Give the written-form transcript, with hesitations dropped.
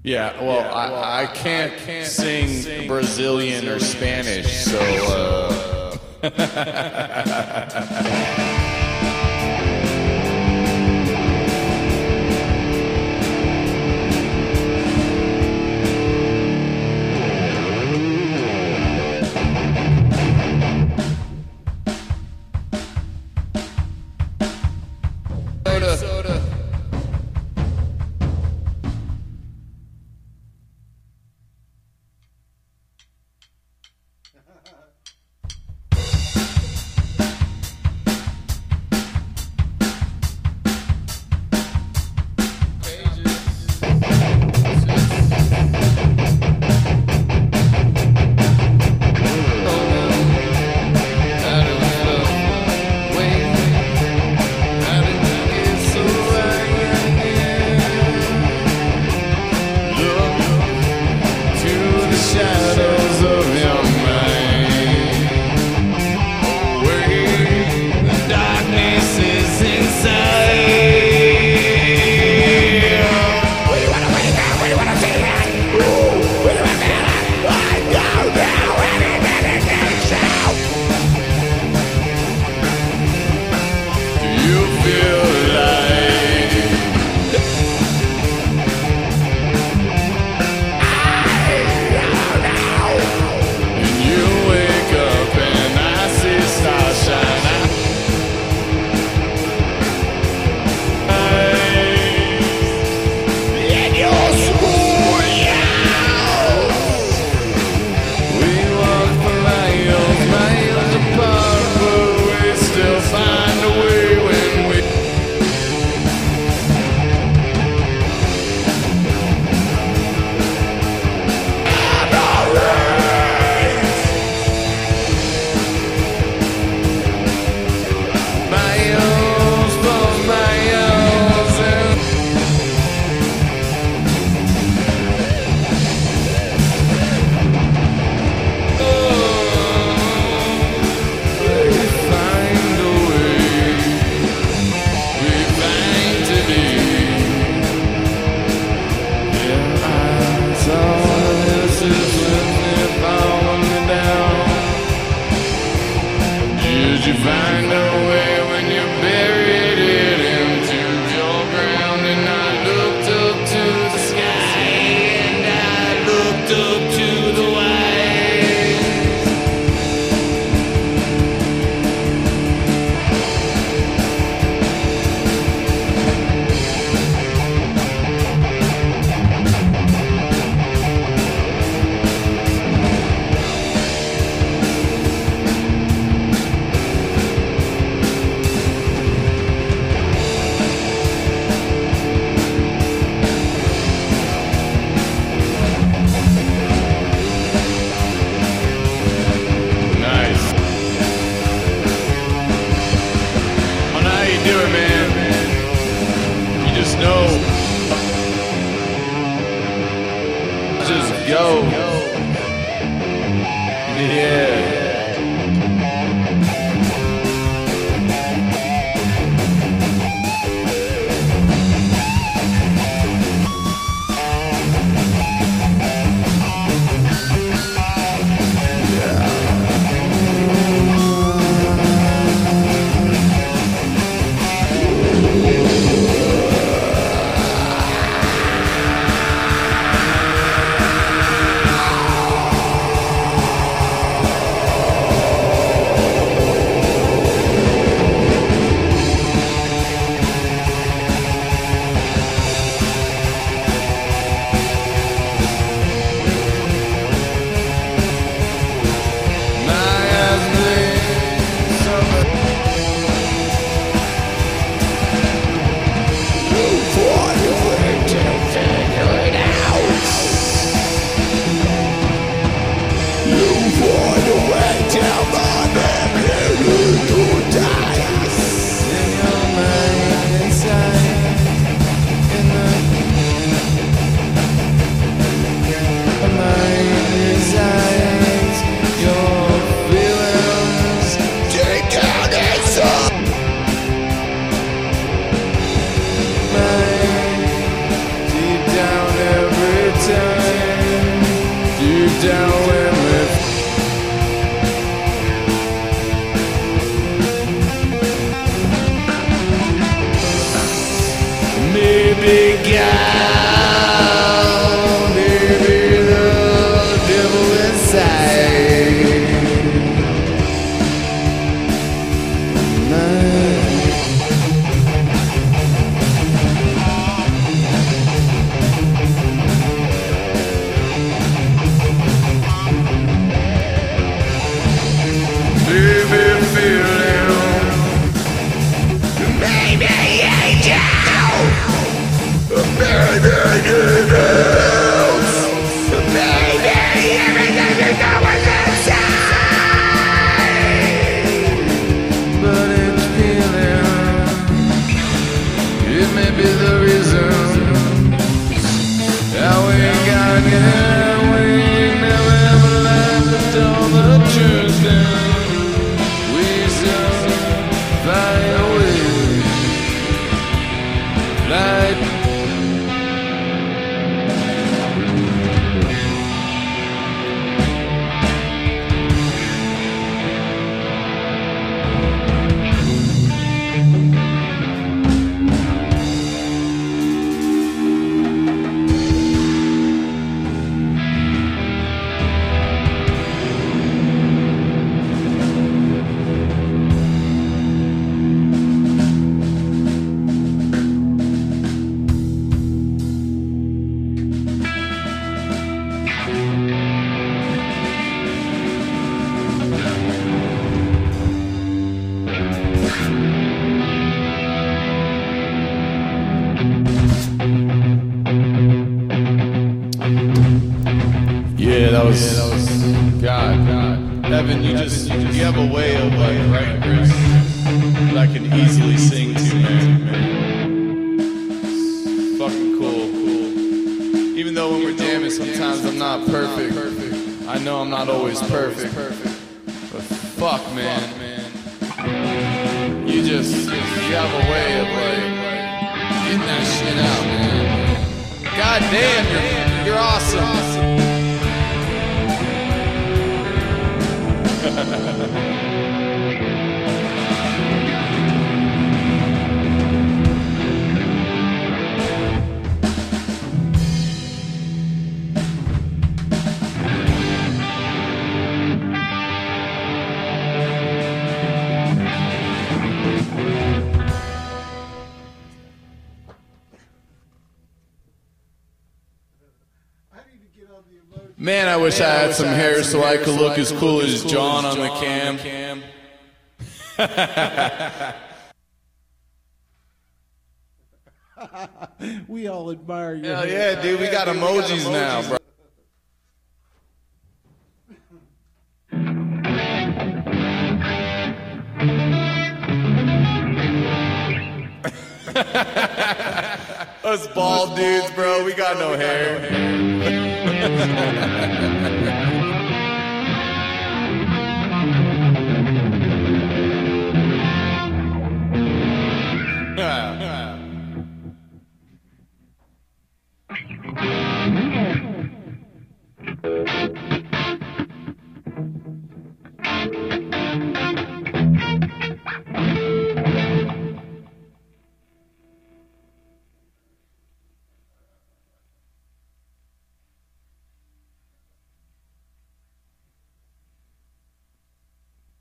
Yeah, well, I can't sing Brazilian or Spanish, so soda. Did you find a way when you buried it into your ground? And I looked up to the sky, and I looked up to the wise. No. Just go. Yeah. But it's feeling, it may be the reason how we got here. We never ever learned to tell the truth. Then we still fly away like. Yeah, that was God. Evan, you have a way of like writing verse that I can easily sing to, man. It's fucking cool. Even though when we're jamming, sometimes I'm not perfect. I know I'm not always perfect. But fuck, man. You have a way of like getting that shit out, man. God damn, you're awesome. Man, I wish I had some hair so I could look as cool as John on the cam. We all admire you. Hell yeah, dude, we got emojis now, bro. Us bald dudes, bro, we got no hair.